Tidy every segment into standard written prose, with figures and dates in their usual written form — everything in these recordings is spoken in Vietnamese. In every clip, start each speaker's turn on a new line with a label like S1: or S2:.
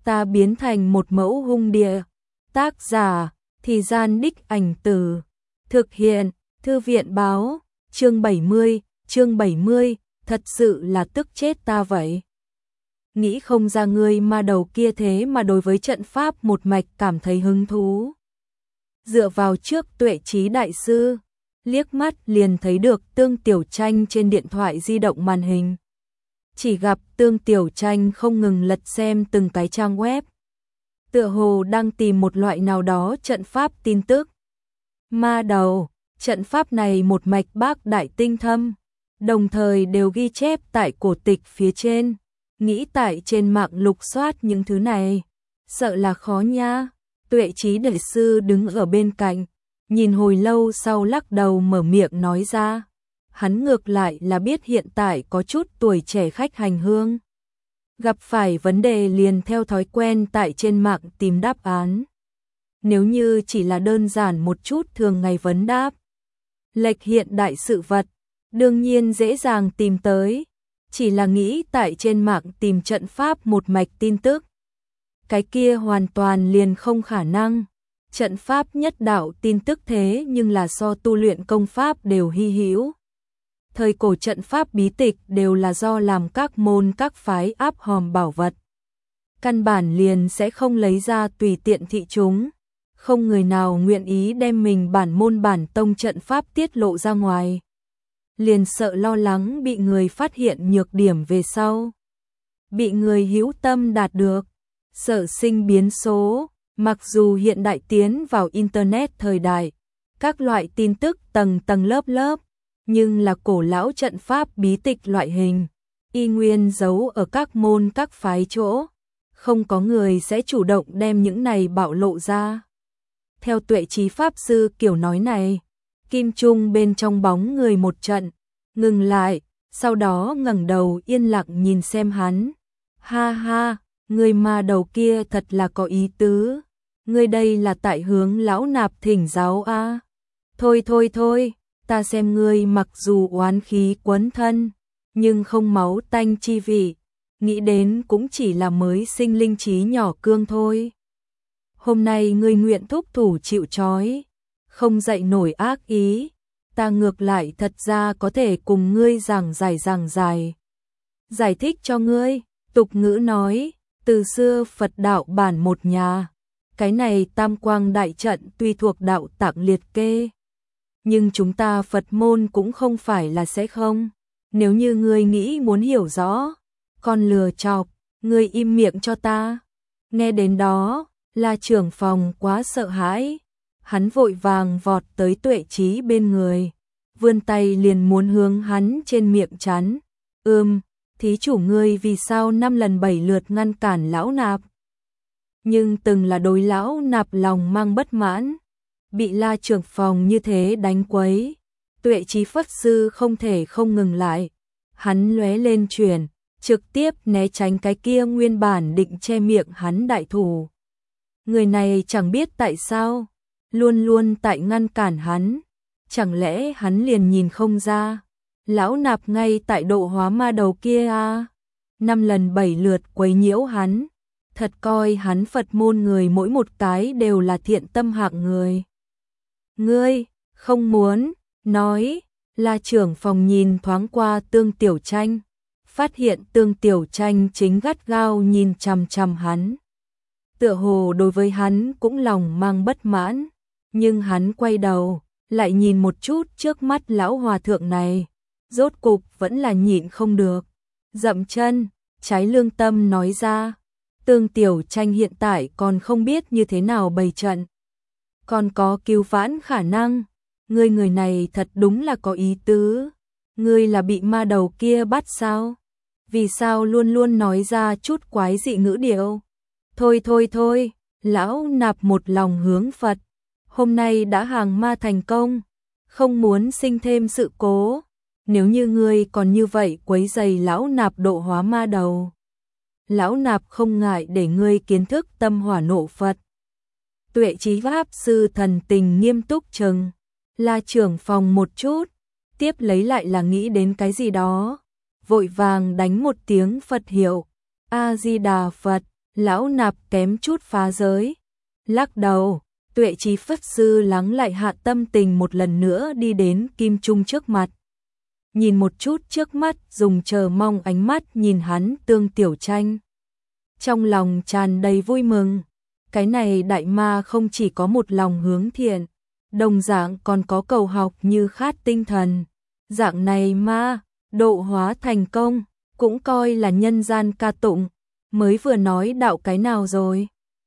S1: ta biến thành một mẫu hung địa. Tác giả, Thì Gian Đích Ảnh Từ. Thực hiện, Thư viện báo, chương 70, thật sự là tức chết ta vậy. Nghĩ không ra ngươi ma đầu kia thế mà đối với trận pháp một mạch cảm thấy hứng thú. Dựa vào trước Tuệ Trí đại sư, liếc mắt liền thấy được Tương Tiểu Tranh trên điện thoại di động màn hình. Chỉ gặp Tương Tiểu Tranh không ngừng lật xem từng cái trang web. Tựa hồ đang tìm một loại nào đó trận pháp tin tức. Ma đầu, trận pháp này một mạch bác đại tinh thâm, đồng thời đều ghi chép tại cổ tịch phía trên. Nghĩ tại trên mạng lục soát những thứ này, sợ là khó nha. Tuệ Trí đại sư đứng ở bên cạnh, nhìn hồi lâu sau lắc đầu mở miệng nói ra. Hắn ngược lại là biết hiện tại có chút tuổi trẻ khách hành hương. Gặp phải vấn đề liền theo thói quen tại trên mạng tìm đáp án. Nếu như chỉ là đơn giản một chút thường ngày vấn đáp, lệch hiện đại sự vật, đương nhiên dễ dàng tìm tới. Chỉ là nghĩ tại trên mạng tìm trận pháp một mạch tin tức, cái kia hoàn toàn liền không khả năng. Trận pháp nhất đạo tin tức thế nhưng là so tu luyện công pháp đều hy hữu. Thời cổ trận pháp bí tịch đều là do làm các môn các phái áp hòm bảo vật. Căn bản liền sẽ không lấy ra tùy tiện thị chúng. Không người nào nguyện ý đem mình bản môn bản tông trận pháp tiết lộ ra ngoài. Liền sợ lo lắng bị người phát hiện nhược điểm về sau. Bị người hữu tâm đạt được. Sợ sinh biến số. Mặc dù hiện đại tiến vào Internet thời đại, các loại tin tức tầng tầng lớp lớp, nhưng là cổ lão trận pháp bí tịch loại hình, y nguyên giấu ở các môn các phái chỗ, không có người sẽ chủ động đem những này bạo lộ ra. Theo Tuệ Trí pháp sư kiểu nói này, Kim Trung bên trong bóng người một trận, ngừng lại, sau đó ngẩng đầu yên lặng nhìn xem hắn. Ha ha, người ma đầu kia thật là có ý tứ. Ngươi đây là tại hướng lão nạp thỉnh giáo a? Thôi, ta xem ngươi mặc dù oán khí quấn thân, nhưng không máu tanh chi vị, nghĩ đến cũng chỉ là mới sinh linh trí nhỏ cương thôi. Hôm nay ngươi nguyện thúc thủ chịu trói, không dậy nổi ác ý, ta ngược lại thật ra có thể cùng ngươi giảng giải. Giải thích cho ngươi, tục ngữ nói, từ xưa Phật đạo bản một nhà. Cái này Tam Quang Đại Trận tuy thuộc đạo tạng liệt kê, nhưng chúng ta Phật môn cũng không phải là sẽ không. Nếu như ngươi nghĩ muốn hiểu rõ, con lừa chọc, ngươi im miệng cho ta. Nghe đến đó, La trưởng phòng quá sợ hãi, hắn vội vàng vọt tới Tuệ Trí bên người, vươn tay liền muốn hướng hắn trên miệng chắn. Thí chủ ngươi vì sao 5 lần 7 lượt ngăn cản lão nạp? Nhưng từng là đối lão nạp lòng mang bất mãn, bị La trưởng phòng như thế đánh quấy, Tuệ Trí Phất sư không thể không ngừng lại. Hắn lóe lên chuyển, trực tiếp né tránh cái kia nguyên bản định che miệng hắn đại thủ. Người này chẳng biết tại sao, luôn luôn tại ngăn cản hắn, chẳng lẽ hắn liền nhìn không ra. Lão nạp ngay tại độ hóa ma đầu kia à, 5 lần 7 lượt quấy nhiễu hắn. Thật coi hắn Phật môn người mỗi một cái đều là thiện tâm hạng người. Ngươi, không muốn, nói, La trưởng phòng nhìn thoáng qua Tương Tiểu Tranh, phát hiện Tương Tiểu Tranh chính gắt gao nhìn chằm chằm hắn. Tựa hồ đối với hắn cũng lòng mang bất mãn, nhưng hắn quay đầu, lại nhìn một chút trước mắt lão hòa thượng này, rốt cục vẫn là nhịn không được. Dậm chân, trái lương tâm nói ra. Tương Tiểu Tranh hiện tại còn không biết như thế nào bày trận, còn có cứu vãn khả năng. Ngươi người này thật đúng là có ý tứ. Ngươi là bị ma đầu kia bắt sao? Vì sao luôn luôn nói ra chút quái dị ngữ điệu? Thôi, lão nạp một lòng hướng Phật, hôm nay đã hàng ma thành công, không muốn sinh thêm sự cố. Nếu như ngươi còn như vậy quấy rầy lão nạp độ hóa ma đầu, lão nạp không ngại để ngươi kiến thức tâm hỏa nộ Phật. Tuệ Trí pháp sư thần tình nghiêm túc chừng La trưởng phòng một chút, tiếp lấy lại là nghĩ đến cái gì đó, vội vàng đánh một tiếng Phật hiệu, A Di Đà Phật, Lão Nạp kém chút phá giới. Lắc đầu, Tuệ Trí Pháp Sư lắng lại hạ tâm tình một lần nữa đi đến Kim Trung trước mặt. Nhìn một chút trước mắt, dùng chờ mong ánh mắt nhìn hắn Tương Tiểu Tranh. Trong lòng tràn đầy vui mừng, cái này đại ma không chỉ có một lòng hướng thiện, đồng dạng còn có cầu học như khát tinh thần. Dạng này ma, độ hóa thành công, cũng coi là nhân gian ca tụng. Mới vừa nói đạo cái nào rồi?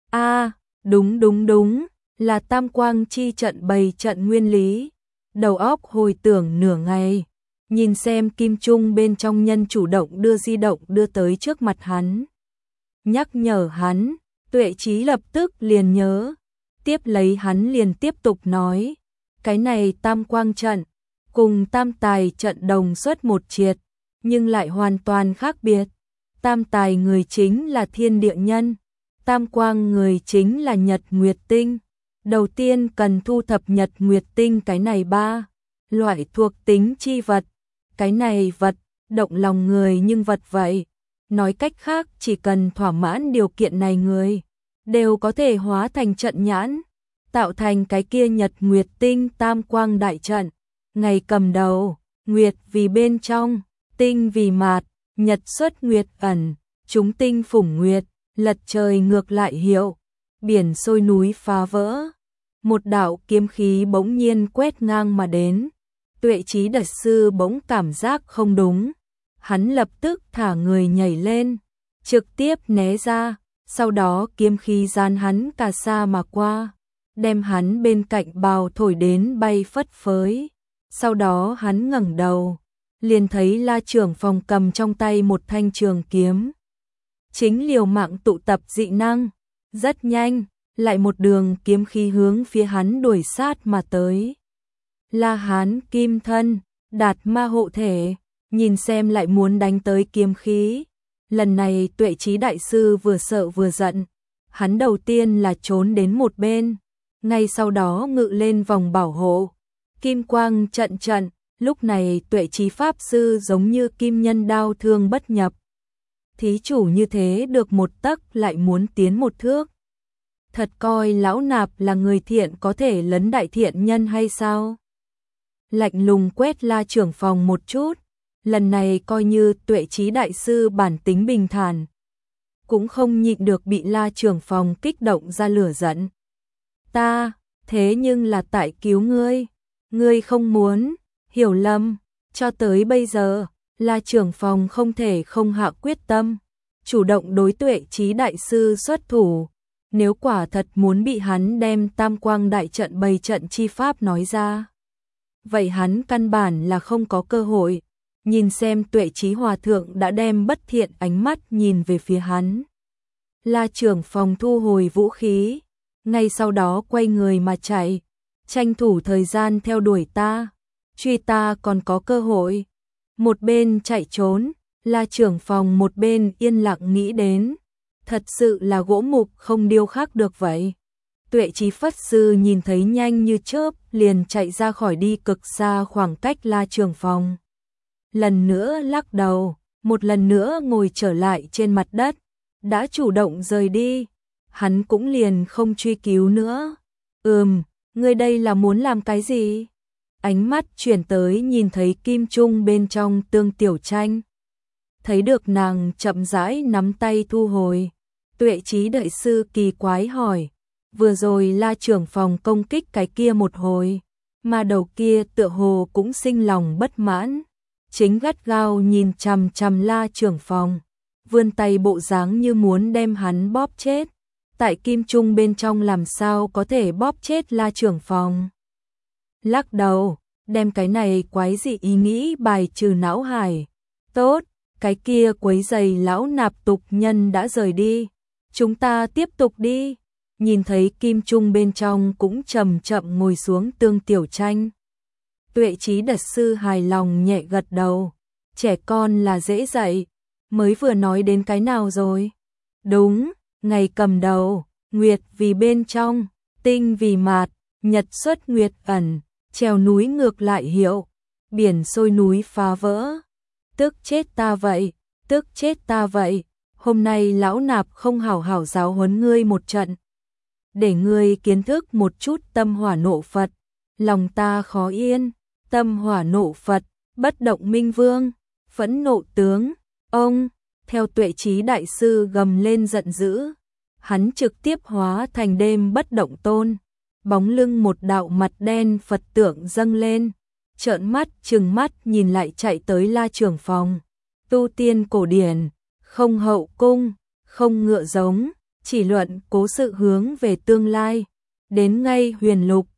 S1: Đúng, là Tam Quang chi trận bày trận nguyên lý. Đầu óc hồi tưởng nửa ngày, nhìn xem kim trung bên trong nhân chủ động đưa di động đưa tới trước mặt hắn. Nhắc nhở hắn, Tuệ Trí lập tức liền nhớ. Tiếp lấy hắn liền tiếp tục nói, cái này Tam Quang trận, cùng Tam Tài trận đồng xuất một triệt, nhưng lại hoàn toàn khác biệt. Tam Tài người chính là thiên địa nhân, Tam Quang người chính là nhật nguyệt tinh. Đầu tiên cần thu thập nhật nguyệt tinh cái này ba loại thuộc tính chi vật. Cái này vật, động lòng người nhưng vật vậy. Nói cách khác, chỉ cần thỏa mãn điều kiện này người đều có thể hóa thành trận nhãn, tạo thành cái kia nhật nguyệt tinh Tam Quang đại trận. Ngày cầm đầu, nguyệt vì bên trong, tinh vì mạt, nhật xuất nguyệt ẩn, chúng tinh phủng nguyệt, lật trời ngược lại hiệu, biển sôi núi phá vỡ. Một đạo kiếm khí bỗng nhiên quét ngang mà đến. Tuệ Trí Đại Sư bỗng cảm giác không đúng, hắn lập tức thả người nhảy lên, trực tiếp né ra, sau đó kiếm khí giáng hắn cả xa mà qua, đem hắn bên cạnh bào thổi đến bay phất phới. Sau đó hắn ngẩng đầu, liền thấy La Trưởng Phòng cầm trong tay một thanh trường kiếm, chính liều mạng tụ tập dị năng, rất nhanh, lại một đường kiếm khí hướng phía hắn đuổi sát mà tới. La Hán Kim Thân, Đạt Ma hộ thể, nhìn xem lại muốn đánh tới kiếm khí. Lần này Tuệ Trí Đại Sư vừa sợ vừa giận, hắn đầu tiên là trốn đến một bên, ngay sau đó ngự lên vòng bảo hộ. Kim quang trận trận, lúc này Tuệ Trí Pháp Sư giống như kim nhân đao thương bất nhập. Thí chủ như thế được một tấc lại muốn tiến một thước. Thật coi Lão Nạp là người thiện có thể lấn đại thiện nhân hay sao? Lạnh lùng quét La Trưởng Phòng một chút, lần này coi như Tuệ Trí Đại Sư bản tính bình thản, cũng không nhịn được bị La Trưởng Phòng kích động ra lửa giận. Ta, thế nhưng là tại cứu ngươi không muốn, hiểu lầm. Cho tới bây giờ, La Trưởng Phòng không thể không hạ quyết tâm, chủ động đối Tuệ Trí Đại Sư xuất thủ. Nếu quả thật muốn bị hắn đem Tam Quang đại trận bày trận chi pháp nói ra, vậy hắn căn bản là không có cơ hội. Nhìn xem Tuệ Trí Hòa Thượng đã đem bất thiện ánh mắt nhìn về phía hắn, La Trưởng Phòng thu hồi vũ khí, ngay sau đó quay người mà chạy, tranh thủ thời gian theo đuổi ta, truy ta còn có cơ hội. Một bên chạy trốn, La Trưởng Phòng một bên yên lặng nghĩ đến, thật sự là gỗ mục không điêu khắc được vậy. Tuệ Trí Pháp Sư nhìn thấy nhanh như chớp liền chạy ra khỏi đi cực xa khoảng cách La Trưởng Phòng. Lần nữa lắc đầu, một lần nữa ngồi trở lại trên mặt đất, đã chủ động rời đi, hắn cũng liền không truy cứu nữa. Ngươi đây là muốn làm cái gì? Ánh mắt chuyển tới nhìn thấy kim trung bên trong Tương Tiểu Tranh. Thấy được nàng chậm rãi nắm tay thu hồi, Tuệ Trí Đại Sư kỳ quái hỏi, vừa rồi La Trưởng Phòng công kích cái kia một hồi, mà đầu kia tựa hồ cũng sinh lòng bất mãn, chính gắt gao nhìn chằm chằm La Trưởng Phòng, vươn tay bộ dáng như muốn đem hắn bóp chết. Tại kim trung bên trong làm sao có thể bóp chết La Trưởng Phòng? Lắc đầu, đem cái này quái dị ý nghĩ bài trừ não hải. Tốt, cái kia quấy giày Lão Nạp tục nhân đã rời đi, chúng ta tiếp tục đi. Nhìn thấy kim trung bên trong cũng chậm chậm ngồi xuống Tương Tiểu Tranh, Tuệ Trí Đại Sư hài lòng nhẹ gật đầu. Trẻ con là dễ dạy, mới vừa nói đến cái nào rồi? Đúng, ngày cầm đầu, nguyệt vì bên trong, tinh vì mạt, nhật xuất nguyệt ẩn, trèo núi ngược lại hiệu, biển sôi núi phá vỡ. Tức chết ta vậy, tức chết ta vậy. hôm nay lão nạp không hảo hảo giáo huấn ngươi một trận, để ngươi kiến thức một chút tâm hỏa nộ Phật, lòng ta khó yên, tâm hỏa nộ Phật, bất động minh vương, phẫn nộ tướng, ông, theo Tuệ Trí đại sư gầm lên giận dữ, hắn trực tiếp hóa thành đêm bất động tôn, bóng lưng một đạo mặt đen Phật tượng dâng lên, trợn mắt trừng mắt nhìn lại chạy tới La trưởng phòng, tu tiên cổ điển, không hậu cung, không ngựa giống, chỉ luận cố sự hướng về tương lai, đến ngay huyền lục,